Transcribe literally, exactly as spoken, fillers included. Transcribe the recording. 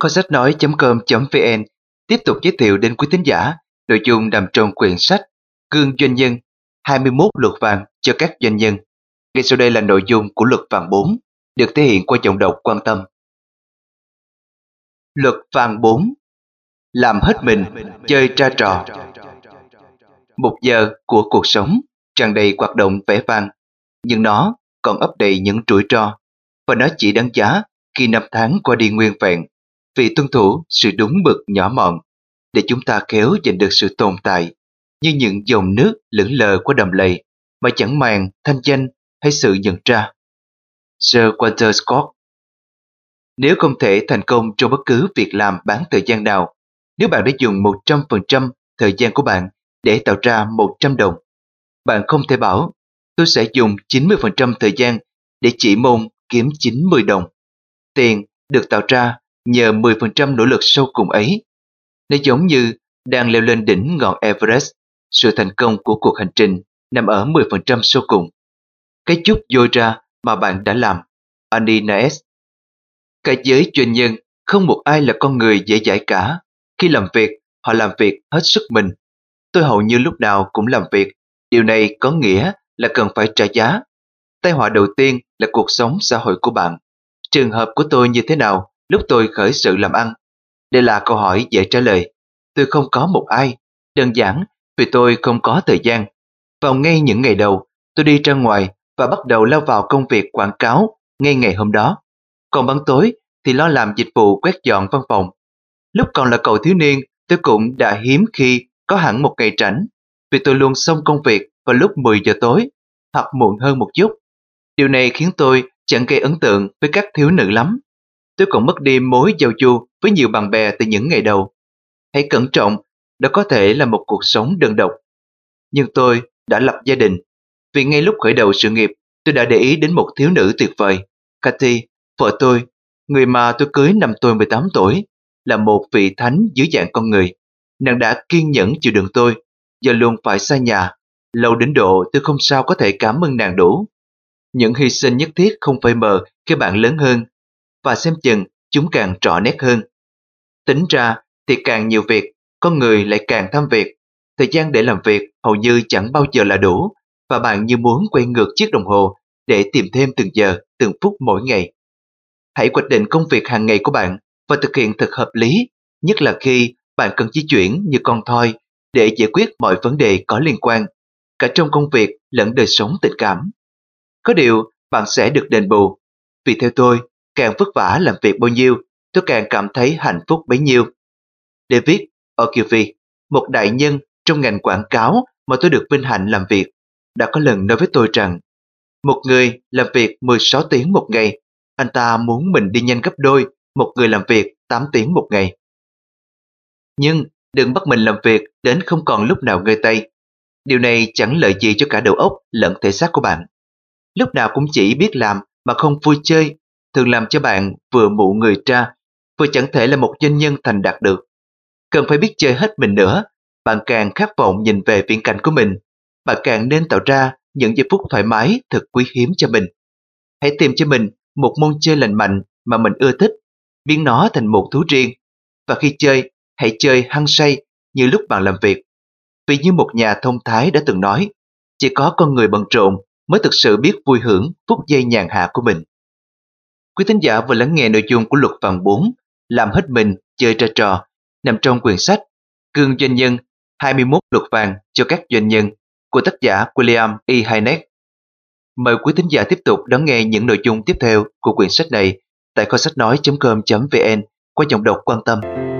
kho sách nói chấm com chấm vn tiếp tục giới thiệu đến quý thính giả nội dung nằm trong quyển sách Gương Doanh nhân, hai mươi mốt luật vàng cho các doanh nhân. Ngay sau đây là nội dung của luật vàng bốn, được thể hiện qua giọng đọc Quan Tâm. Luật vàng bốn: làm hết mình, chơi ra trò. Một giờ của cuộc sống tràn đầy hoạt động vẻ vang, nhưng nó còn ấp đầy những rủi ro, và nó chỉ đáng giá khi năm tháng qua đi nguyên vẹn, vì tuân thủ sự đúng mực nhỏ mọn, để chúng ta khéo giành được sự tồn tại như những dòng nước lững lờ qua đầm lầy mà chẳng màng thanh danh hay sự nhận ra. Sir Walter Scott. Nếu không thể thành công trong bất cứ việc làm bán thời gian nào, nếu bạn đã dùng một trăm phần trăm thời gian của bạn để tạo ra một trăm đồng, bạn không thể bảo tôi sẽ dùng chín mươi phần trăm thời gian để chỉ mong kiếm chín mươi đồng. Tiền được tạo ra nhờ mười phần trăm nỗ lực sâu cùng ấy. Nó giống như đang leo lên đỉnh ngọn Everest, sự thành công của cuộc hành trình nằm ở mười phần trăm sau cùng. Cái chút dôi ra mà bạn đã làm. Annie Naes. Cả giới doanh nhân, không một ai là con người dễ dãi cả. Khi làm việc, họ làm việc hết sức mình. Tôi hầu như lúc nào cũng làm việc. Điều này có nghĩa là cần phải trả giá. Tai họa đầu tiên là cuộc sống xã hội của bạn. Trường hợp của tôi như thế nào lúc tôi khởi sự làm ăn? Đây là câu hỏi dễ trả lời. Tôi không có một ai. Đơn giản vì tôi không có thời gian. Vào ngay những ngày đầu, tôi đi ra ngoài và bắt đầu lao vào công việc quảng cáo ngay ngày hôm đó. Còn ban tối thì lo làm dịch vụ quét dọn văn phòng. Lúc còn là cậu thiếu niên, tôi cũng đã hiếm khi có hẳn một ngày rảnh, vì tôi luôn xong công việc vào lúc mười giờ tối, hoặc muộn hơn một chút. Điều này khiến tôi chẳng gây ấn tượng với các thiếu nữ lắm. Tôi còn mất đi mối giao du với nhiều bạn bè từ những ngày đầu. Hãy cẩn trọng, đó có thể là một cuộc sống đơn độc. Nhưng tôi đã lập gia đình, vì ngay lúc khởi đầu sự nghiệp, tôi đã để ý đến một thiếu nữ tuyệt vời, Cathy, vợ tôi, người mà tôi cưới năm tôi mười tám tuổi, là một vị thánh dưới dạng con người. Nàng đã kiên nhẫn chịu đựng tôi, do luôn phải xa nhà, lâu đến độ tôi không sao có thể cảm ơn nàng đủ. Những hy sinh nhất thiết không phải mờ khi bạn lớn hơn, và xem chừng chúng càng rõ nét hơn. Tính ra thì càng nhiều việc, con người lại càng tham việc. Thời gian để làm việc hầu như chẳng bao giờ là đủ, và bạn như muốn quay ngược chiếc đồng hồ để tìm thêm từng giờ, từng phút mỗi ngày. Hãy hoạch định công việc hàng ngày của bạn và thực hiện thật hợp lý, nhất là khi bạn cần di chuyển như con thoi để giải quyết mọi vấn đề có liên quan, cả trong công việc lẫn đời sống tình cảm. Có điều bạn sẽ được đền bù, vì theo tôi, càng vất vả làm việc bao nhiêu, tôi càng cảm thấy hạnh phúc bấy nhiêu. David Ogilvy, một đại nhân trong ngành quảng cáo mà tôi được vinh hạnh làm việc, đã có lần nói với tôi rằng một người làm việc mười sáu tiếng một ngày, anh ta muốn mình đi nhanh gấp đôi một người làm việc tám tiếng một ngày. Nhưng đừng bắt mình làm việc đến không còn lúc nào ngơi tay. Điều này chẳng lợi gì cho cả đầu óc lẫn thể xác của bạn. Lúc nào cũng chỉ biết làm mà không vui chơi, thường làm cho bạn vừa mụ người ra, vừa chẳng thể là một doanh nhân thành đạt được. Cần phải biết chơi hết mình nữa. Bạn càng khát vọng nhìn về viễn cảnh của mình, bạn càng nên tạo ra những giây phút thoải mái thật quý hiếm cho mình. Hãy tìm cho mình một môn chơi lành mạnh mà mình ưa thích, biến nó thành một thú riêng. Và khi chơi, hãy chơi hăng say như lúc bạn làm việc. Vì như một nhà thông thái đã từng nói, chỉ có con người bận rộn mới thực sự biết vui hưởng phút giây nhàn hạ của mình. Quý thính giả vừa lắng nghe nội dung của luật vàng bốn, làm hết mình, chơi ra trò, nằm trong quyển sách Gương Doanh nhân, hai mươi mốt luật vàng cho các doanh nhân của tác giả William E. Hynek. Mời quý thính giả tiếp tục đón nghe những nội dung tiếp theo của quyển sách này tại kho sách nói chấm com chấm vn qua giọng đọc Quan Tâm.